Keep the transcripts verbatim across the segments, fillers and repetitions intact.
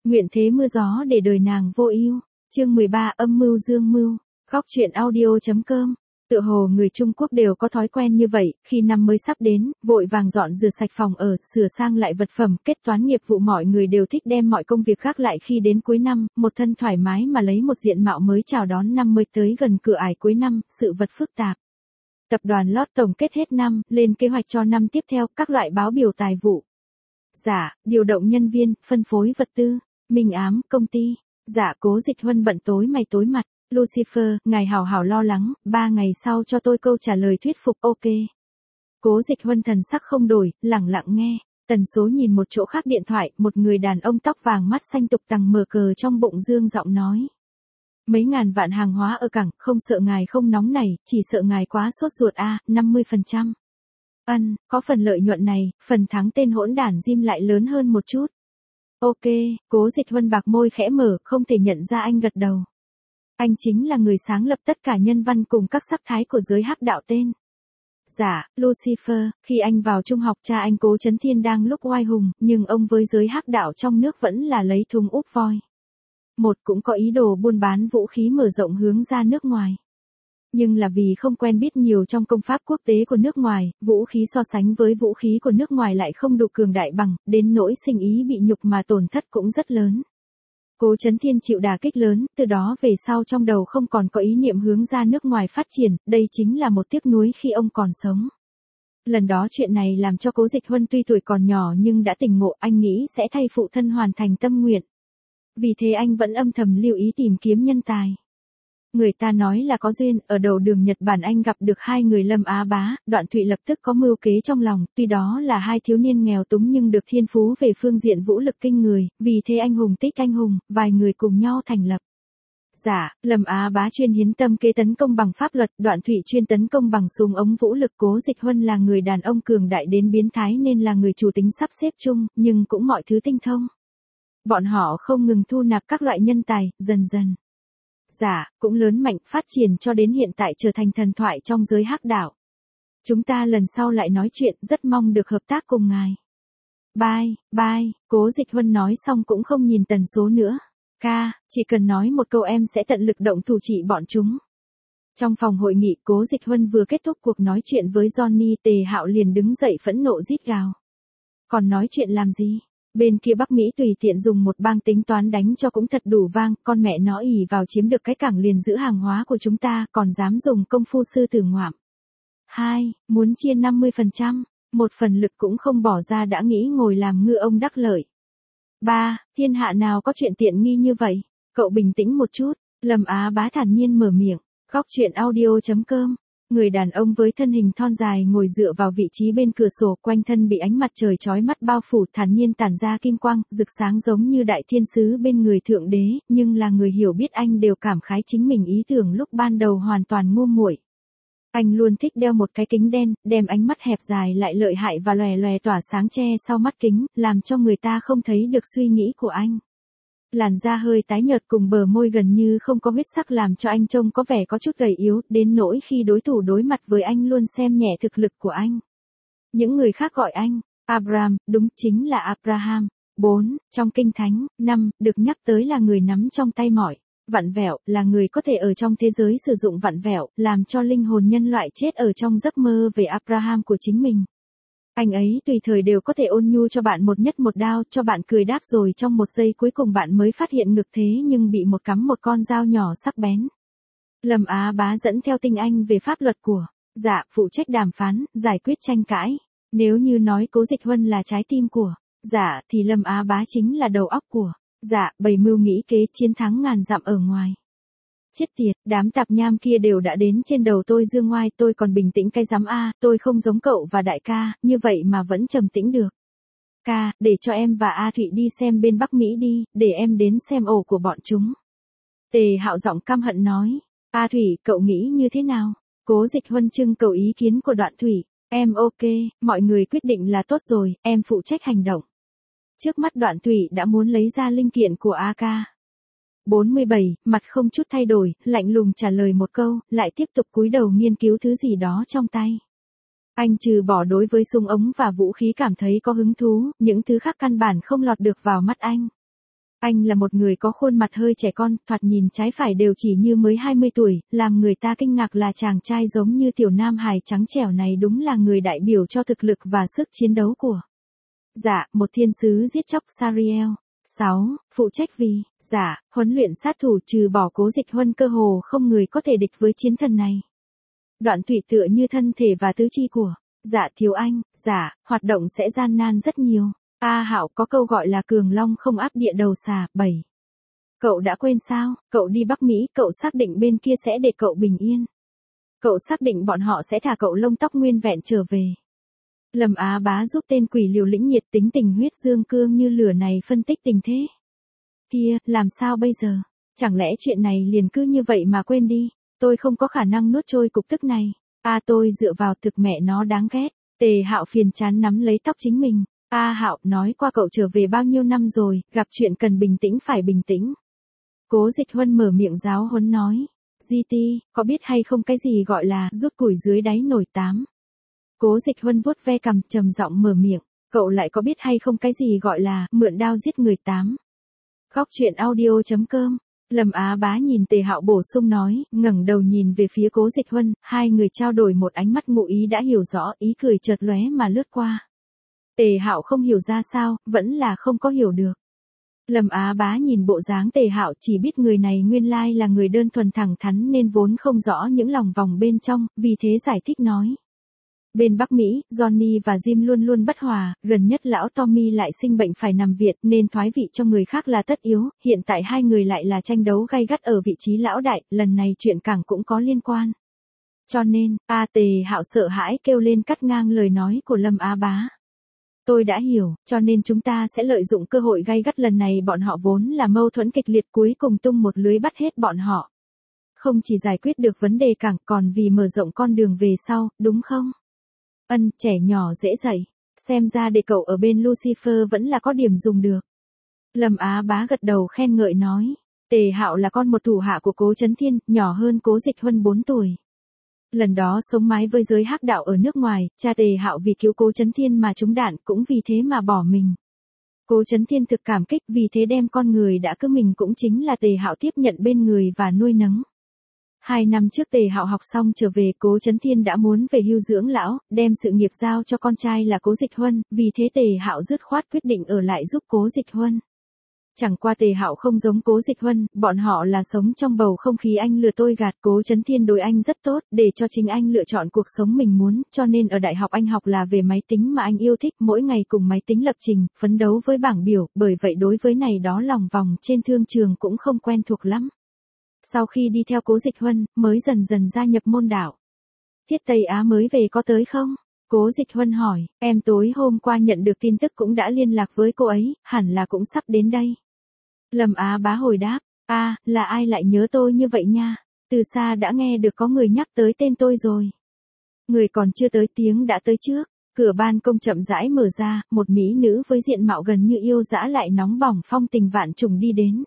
Nguyện thế mưa gió để đời nàng vô ưu. Chương mười ba âm mưu dương mưu. Góc truyện audio.com. Tựa hồ người Trung Quốc đều có thói quen như vậy, khi năm mới sắp đến, vội vàng dọn rửa sạch phòng ở, sửa sang lại vật phẩm, kết toán nghiệp vụ. Mọi người đều thích đem mọi công việc khác lại khi đến cuối năm, một thân thoải mái mà lấy một diện mạo mới chào đón năm mới tới gần cửa ải cuối năm, sự vật phức tạp. Tập đoàn Lót tổng kết hết năm, lên kế hoạch cho năm tiếp theo, các loại báo biểu tài vụ. Giả, điều động nhân viên, phân phối vật tư, minh ám, công ty. Giả Cố Dịch Huân bận tối mày tối mặt. Lucifer, ngài hảo hảo lo lắng, ba ngày sau cho tôi câu trả lời thuyết phục. Ok. Cố Dịch Huân thần sắc không đổi, lẳng lặng nghe. Tần số nhìn một chỗ khác điện thoại, một người đàn ông tóc vàng mắt xanh tục tằng mở cờ trong bụng dương giọng nói. Mấy ngàn vạn hàng hóa ở cảng, không sợ ngài không nóng này, chỉ sợ ngài quá sốt ruột a, à, năm mươi phần trăm. Ân, có phần lợi nhuận này, phần thắng tên hỗn đản Jim lại lớn hơn một chút. Ok, Cố Dịch Huân bạc môi khẽ mở, không thể nhận ra anh gật đầu. Anh chính là người sáng lập tất cả nhân văn cùng các sắc thái của giới hắc đạo tên. Giả, Lucifer, khi anh vào trung học cha anh Cố Chấn Thiên đang lúc oai hùng, nhưng ông với giới hắc đạo trong nước vẫn là lấy thùng úp voi. Một cũng có ý đồ buôn bán vũ khí mở rộng hướng ra nước ngoài. Nhưng là vì không quen biết nhiều trong công pháp quốc tế của nước ngoài, vũ khí so sánh với vũ khí của nước ngoài lại không đủ cường đại bằng, đến nỗi sinh ý bị nhục mà tổn thất cũng rất lớn. Cố Chấn Thiên chịu đả kích lớn, từ đó về sau trong đầu không còn có ý niệm hướng ra nước ngoài phát triển, đây chính là một tiếc nuối khi ông còn sống. Lần đó chuyện này làm cho Cố Dịch Huân tuy tuổi còn nhỏ nhưng đã tỉnh ngộ, anh nghĩ sẽ thay phụ thân hoàn thành tâm nguyện. Vì thế anh vẫn âm thầm lưu ý tìm kiếm nhân tài. Người ta nói là có duyên, ở đầu đường Nhật Bản anh gặp được hai người Lâm Á Bá, Đoạn Thụy lập tức có mưu kế trong lòng, tuy đó là hai thiếu niên nghèo túng nhưng được thiên phú về phương diện vũ lực kinh người, vì thế anh hùng tích anh hùng, vài người cùng nhau thành lập. Giả, Lâm Á Bá chuyên hiến tâm kế tấn công bằng pháp luật, Đoạn Thụy chuyên tấn công bằng súng ống vũ lực. Cố Dịch Huân là người đàn ông cường đại đến biến thái nên là người chủ tính sắp xếp chung, nhưng cũng mọi thứ tinh thông. Bọn họ không ngừng thu nạp các loại nhân tài, dần dần. Giả, cũng lớn mạnh, phát triển cho đến hiện tại trở thành thần thoại trong giới hắc đạo. Chúng ta lần sau lại nói chuyện, rất mong được hợp tác cùng ngài. Bye, bye, Cố Dịch Huân nói xong cũng không nhìn tần số nữa. Ca, chỉ cần nói một câu em sẽ tận lực động thủ trị bọn chúng. Trong phòng hội nghị, Cố Dịch Huân vừa kết thúc cuộc nói chuyện với Johnny, Tề Hạo liền đứng dậy phẫn nộ rít gào. Còn nói chuyện làm gì? Bên kia Bắc Mỹ tùy tiện dùng một bang tính toán đánh cho cũng thật đủ vang, con mẹ nó ỷ vào chiếm được cái cảng liền giữ hàng hóa của chúng ta, còn dám dùng công phu sư tử ngoạm. Hai, muốn chia năm mươi phần trăm, một phần lực cũng không bỏ ra đã nghĩ ngồi làm ngư ông đắc lợi. Ba, thiên hạ nào có chuyện tiện nghi như vậy, cậu bình tĩnh một chút, Lâm Á Bá thản nhiên mở miệng. Góc truyện audio.com. Người đàn ông với thân hình thon dài ngồi dựa vào vị trí bên cửa sổ, quanh thân bị ánh mặt trời chói mắt bao phủ, thản nhiên tản ra kim quang, rực sáng giống như đại thiên sứ bên người thượng đế, nhưng là người hiểu biết anh đều cảm khái chính mình ý tưởng lúc ban đầu hoàn toàn ngu muội. Anh luôn thích đeo một cái kính đen, đem ánh mắt hẹp dài lại lợi hại và lòe lòe tỏa sáng che sau mắt kính, làm cho người ta không thấy được suy nghĩ của anh. Làn da hơi tái nhợt cùng bờ môi gần như không có huyết sắc làm cho anh trông có vẻ có chút gầy yếu, đến nỗi khi đối thủ đối mặt với anh luôn xem nhẹ thực lực của anh. Những người khác gọi anh, Abraham, đúng chính là Abraham. Bốn, trong Kinh Thánh. Năm, được nhắc tới là người nắm trong tay mọi vặn vẹo, là người có thể ở trong thế giới sử dụng vặn vẹo, làm cho linh hồn nhân loại chết ở trong giấc mơ về Abraham của chính mình. Anh ấy tùy thời đều có thể ôn nhu cho bạn một nhất một đao, cho bạn cười đáp rồi trong một giây cuối cùng bạn mới phát hiện ngực thế nhưng bị một cắm một con dao nhỏ sắc bén. Lâm Á Bá dẫn theo tinh anh về pháp luật của Giả, phụ trách đàm phán, giải quyết tranh cãi. Nếu như nói Cố Dịch Huân là trái tim của Giả thì Lâm Á Bá chính là đầu óc của Giả, bày mưu nghĩ kế chiến thắng ngàn dặm ở ngoài. Chết tiệt, đám tạp nham kia đều đã đến trên đầu tôi dương ngoai, tôi còn bình tĩnh cái rắm a, tôi không giống cậu và đại ca, như vậy mà vẫn trầm tĩnh được. Ca, để cho em và A Thụy đi xem bên Bắc Mỹ đi, để em đến xem ổ của bọn chúng. Tề Hạo giọng căm hận nói. A Thụy, cậu nghĩ như thế nào? Cố Dịch Huân trưng cầu ý kiến của Đoạn Thụy. Em ok, mọi người quyết định là tốt rồi, em phụ trách hành động. Trước mắt Đoạn Thụy đã muốn lấy ra linh kiện của a ca. bốn mươi bảy, mặt không chút thay đổi, lạnh lùng trả lời một câu, lại tiếp tục cúi đầu nghiên cứu thứ gì đó trong tay. Anh trừ bỏ đối với súng ống và vũ khí cảm thấy có hứng thú, những thứ khác căn bản không lọt được vào mắt anh. Anh là một người có khuôn mặt hơi trẻ con, thoạt nhìn trái phải đều chỉ như mới hai mươi tuổi, làm người ta kinh ngạc là chàng trai giống như tiểu nam hài trắng trẻo này đúng là người đại biểu cho thực lực và sức chiến đấu của. Dạ, một thiên sứ giết chóc Sariel. sáu. Phụ trách vì, dạ, huấn luyện sát thủ trừ bỏ Cố Dịch Huân cơ hồ không người có thể địch với chiến thần này. Đoạn Thụy tựa như thân thể và tứ chi của, dạ thiếu anh, dạ, hoạt động sẽ gian nan rất nhiều. A Hạo có câu gọi là cường long không áp địa đầu xà. bảy. Cậu đã quên sao, cậu đi Bắc Mỹ, cậu xác định bên kia sẽ để cậu bình yên. Cậu xác định bọn họ sẽ thả cậu lông tóc nguyên vẹn trở về. Lâm Á Bá giúp tên quỷ liều lĩnh nhiệt tính tình huyết dương cương như lửa này phân tích tình thế. Kia, làm sao bây giờ? Chẳng lẽ chuyện này liền cứ như vậy mà quên đi? Tôi không có khả năng nuốt trôi cục tức này. A à, tôi dựa vào thực mẹ nó đáng ghét. Tề Hạo phiền chán nắm lấy tóc chính mình. A à, Hạo, nói qua cậu trở về bao nhiêu năm rồi, gặp chuyện cần bình tĩnh phải bình tĩnh. Cố Dịch Huân mở miệng giáo huấn nói. giê tê, có biết hay không cái gì gọi là rút củi dưới đáy nồi tám? Cố Dịch Huân vuốt ve cằm trầm giọng mở miệng. Cậu lại có biết hay không cái gì gọi là mượn đao giết người tám? Góc truyện audio chấm com. Lâm Á Bá nhìn Tề Hạo bổ sung nói, ngẩng đầu nhìn về phía Cố Dịch Huân, hai người trao đổi một ánh mắt ngụ ý đã hiểu rõ, ý cười chợt lóe mà lướt qua. Tề Hạo không hiểu ra sao, vẫn là không có hiểu được. Lâm Á Bá nhìn bộ dáng Tề Hạo chỉ biết người này nguyên lai là người đơn thuần thẳng thắn nên vốn không rõ những lòng vòng bên trong, vì thế giải thích nói. Bên Bắc Mỹ, Johnny và Jim luôn luôn bất hòa, gần nhất lão Tommy lại sinh bệnh phải nằm viện nên thoái vị cho người khác là tất yếu, hiện tại hai người lại là tranh đấu gay gắt ở vị trí lão đại, lần này chuyện càng cũng có liên quan. Cho nên, A Tề Hạo sợ hãi kêu lên cắt ngang lời nói của Lâm Á Bá. Tôi đã hiểu, cho nên chúng ta sẽ lợi dụng cơ hội gay gắt lần này bọn họ vốn là mâu thuẫn kịch liệt cuối cùng tung một lưới bắt hết bọn họ. Không chỉ giải quyết được vấn đề càng còn vì mở rộng con đường về sau, đúng không? Ân, trẻ nhỏ dễ dạy, xem ra để cậu ở bên Lucifer vẫn là có điểm dùng được. Lâm Á Bá gật đầu khen ngợi nói, Tề Hạo là con một thủ hạ của Cố Chấn Thiên, nhỏ hơn Cố Dịch Huân bốn tuổi. Lần đó sống mái với giới hắc đạo ở nước ngoài, cha Tề Hạo vì cứu Cố Chấn Thiên mà trúng đạn cũng vì thế mà bỏ mình. Cố Chấn Thiên thực cảm kích vì thế đem con người đã cứu mình cũng chính là Tề Hạo tiếp nhận bên người và nuôi nấng. Hai năm trước Tề Hạo học xong trở về, Cố Chấn Thiên đã muốn về hưu dưỡng lão, đem sự nghiệp giao cho con trai là Cố Dịch Huân, vì thế Tề Hạo dứt khoát quyết định ở lại giúp Cố Dịch Huân. Chẳng qua Tề Hạo không giống Cố Dịch Huân, bọn họ là sống trong bầu không khí anh lừa tôi gạt, Cố Chấn Thiên đối anh rất tốt, để cho chính anh lựa chọn cuộc sống mình muốn, cho nên ở đại học anh học là về máy tính mà anh yêu thích, mỗi ngày cùng máy tính lập trình, phấn đấu với bảng biểu, bởi vậy đối với này đó lòng vòng trên thương trường cũng không quen thuộc lắm. Sau khi đi theo Cố Dịch Huân, mới dần dần gia nhập môn đạo. Thiết Tây Á mới về có tới không? Cố Dịch Huân hỏi, em tối hôm qua nhận được tin tức cũng đã liên lạc với cô ấy, hẳn là cũng sắp đến đây. Lâm Á Bá hồi đáp, a à, là ai lại nhớ tôi như vậy nha, từ xa đã nghe được có người nhắc tới tên tôi rồi. Người còn chưa tới tiếng đã tới trước, cửa ban công chậm rãi mở ra, một mỹ nữ với diện mạo gần như yêu dã lại nóng bỏng phong tình vạn trùng đi đến.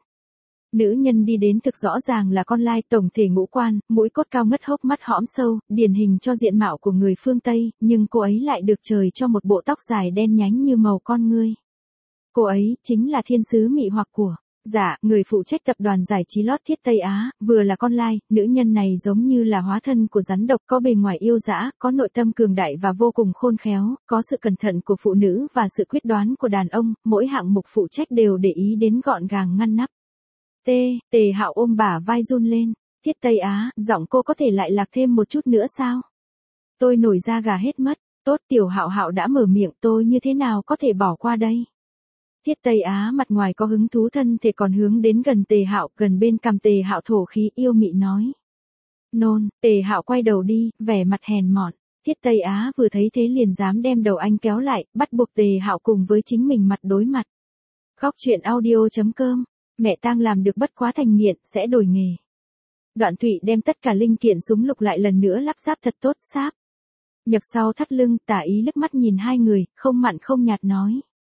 Nữ nhân đi đến thực rõ ràng là con lai, tổng thể ngũ quan, mũi cốt cao ngất hốc mắt hõm sâu, điển hình cho diện mạo của người phương Tây, nhưng cô ấy lại được trời cho một bộ tóc dài đen nhánh như màu con ngươi. Cô ấy chính là thiên sứ mị hoặc của, dạ, người phụ trách tập đoàn giải trí lót Thiết Tây Á, vừa là con lai, nữ nhân này giống như là hóa thân của rắn độc, có bề ngoài yêu dã, có nội tâm cường đại và vô cùng khôn khéo, có sự cẩn thận của phụ nữ và sự quyết đoán của đàn ông, mỗi hạng mục phụ trách đều để ý đến gọn gàng ngăn nắp. T, Tề Hạo ôm bả vai run lên, Thiết Tây Á, giọng cô có thể lại lạc thêm một chút nữa sao? Tôi nổi da gà hết mất, tốt tiểu Hạo Hạo đã mở miệng, tôi như thế nào có thể bỏ qua đây? Thiết Tây Á mặt ngoài có hứng thú thân thể còn hướng đến gần Tề Hạo, gần bên cằm Tề Hạo thổ khí yêu mị nói. Nôn, Tề Hạo quay đầu đi, vẻ mặt hèn mọn. Thiết Tây Á vừa thấy thế liền dám đem đầu anh kéo lại, bắt buộc Tề Hạo cùng với chính mình mặt đối mặt. Góc truyện audio chấm com. Mẹ tang làm được bất quá thành nghiện, sẽ đổi nghề. Đoạn Thụy đem tất cả linh kiện súng lục lại lần nữa lắp ráp thật tốt, sáp. Nhập sau thắt lưng, Tả Ý liếc mắt nhìn hai người, không mặn không nhạt nói.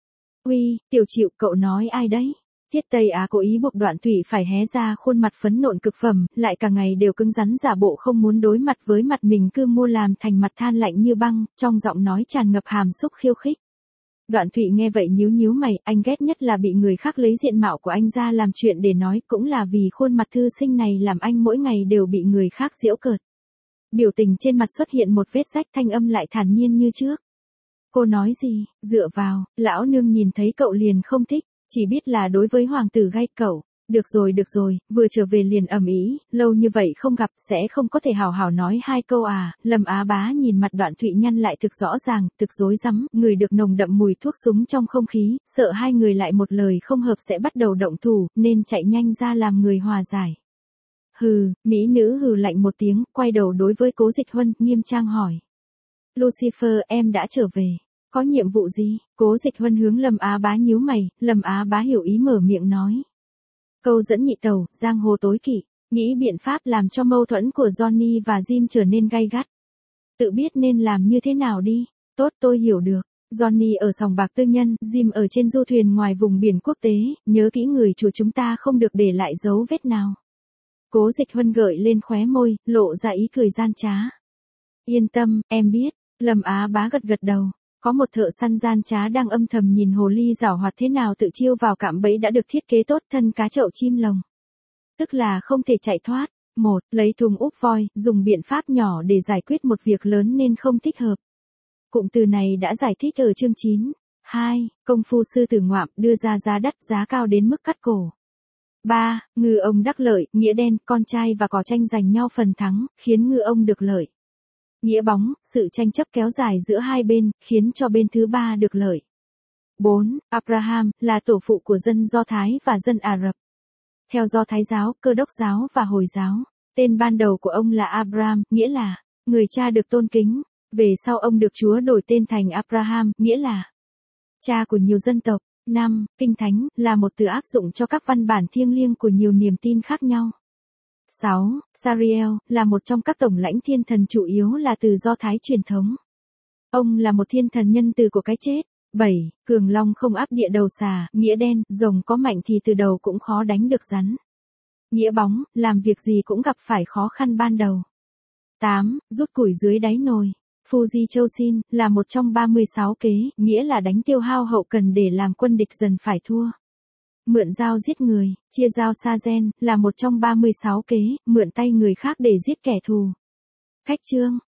Uy, Tiểu Chịu, cậu nói ai đấy? Thiết Tây Á cố ý buộc Đoạn Thụy phải hé ra khuôn mặt phấn nộn cực phẩm, lại cả ngày đều cứng rắn giả bộ không muốn đối mặt với mặt mình cứ mua làm thành mặt than lạnh như băng, trong giọng nói tràn ngập hàm xúc khiêu khích. Đoạn Thụy nghe vậy nhíu nhíu mày, anh ghét nhất là bị người khác lấy diện mạo của anh ra làm chuyện để nói, cũng là vì khuôn mặt thư sinh này làm anh mỗi ngày đều bị người khác giễu cợt. Biểu tình trên mặt xuất hiện một vết rách, thanh âm lại thản nhiên như trước. Cô nói gì, dựa vào, lão nương nhìn thấy cậu liền không thích, chỉ biết là đối với hoàng tử gay cậu. Được rồi được rồi, vừa trở về liền ầm ĩ, lâu như vậy không gặp, sẽ không có thể hào hào nói hai câu à? Lâm Á Bá nhìn mặt Đoạn Thụy nhăn lại thực rõ ràng, thực rối rắm, người được nồng đậm mùi thuốc súng trong không khí, sợ hai người lại một lời không hợp sẽ bắt đầu động thủ, nên chạy nhanh ra làm người hòa giải. Hừ, mỹ nữ hừ lạnh một tiếng, quay đầu đối với Cố Dịch Huân, nghiêm trang hỏi. Lucifer, em đã trở về, có nhiệm vụ gì? Cố Dịch Huân hướng Lâm Á Bá nhíu mày, Lâm Á Bá hiểu ý mở miệng nói. Câu dẫn nhị tẩu, giang hồ tối kỵ, nghĩ biện pháp làm cho mâu thuẫn của Johnny và Jim trở nên gay gắt. Tự biết nên làm như thế nào đi. Tốt, tôi hiểu được. Johnny ở sòng bạc tư nhân, Jim ở trên du thuyền ngoài vùng biển quốc tế, nhớ kỹ người chủ chúng ta không được để lại dấu vết nào. Cố Dịch Huân gợi lên khóe môi, lộ ra ý cười gian trá. Yên tâm, em biết. Lâm Á Bá gật gật đầu. Có một thợ săn gian trá đang âm thầm nhìn hồ ly giảo hoạt thế nào tự chiêu vào cạm bẫy đã được thiết kế tốt, thân cá chậu chim lồng. Tức là không thể chạy thoát. Một, lấy thùng úp voi, dùng biện pháp nhỏ để giải quyết một việc lớn nên không thích hợp. Cụm từ này đã giải thích ở chương chín. Hai, công phu sư tử ngoạm, đưa ra giá đắt, giá cao đến mức cắt cổ. Ba, ngư ông đắc lợi, nghĩa đen, con trai và cỏ tranh giành nhau phần thắng, khiến ngư ông được lợi. Nghĩa bóng, sự tranh chấp kéo dài giữa hai bên, khiến cho bên thứ ba được lợi. Bốn, Abraham, là tổ phụ của dân Do Thái và dân Ả Rập. Theo Do Thái giáo, Cơ đốc giáo và Hồi giáo, tên ban đầu của ông là Abraham, nghĩa là người cha được tôn kính. Về sau ông được Chúa đổi tên thành Abraham, nghĩa là cha của nhiều dân tộc. Năm, Kinh Thánh, là một từ áp dụng cho các văn bản thiêng liêng của nhiều niềm tin khác nhau. Sáu, Sariel, là một trong các tổng lãnh thiên thần chủ yếu là từ Do Thái truyền thống. Ông là một thiên thần nhân từ của cái chết. Bảy, Cường Long không áp địa đầu xà, nghĩa đen, rồng có mạnh thì từ đầu cũng khó đánh được rắn. Nghĩa bóng, làm việc gì cũng gặp phải khó khăn ban đầu. Tám, Rút củi dưới đáy nồi. Fuji Châu Xin, là một trong ba mươi sáu kế, nghĩa là đánh tiêu hao hậu cần để làm quân địch dần phải thua. Mượn dao giết người, chia dao sa gen, là một trong ba mươi sáu kế, mượn tay người khác để giết kẻ thù. Khách chương,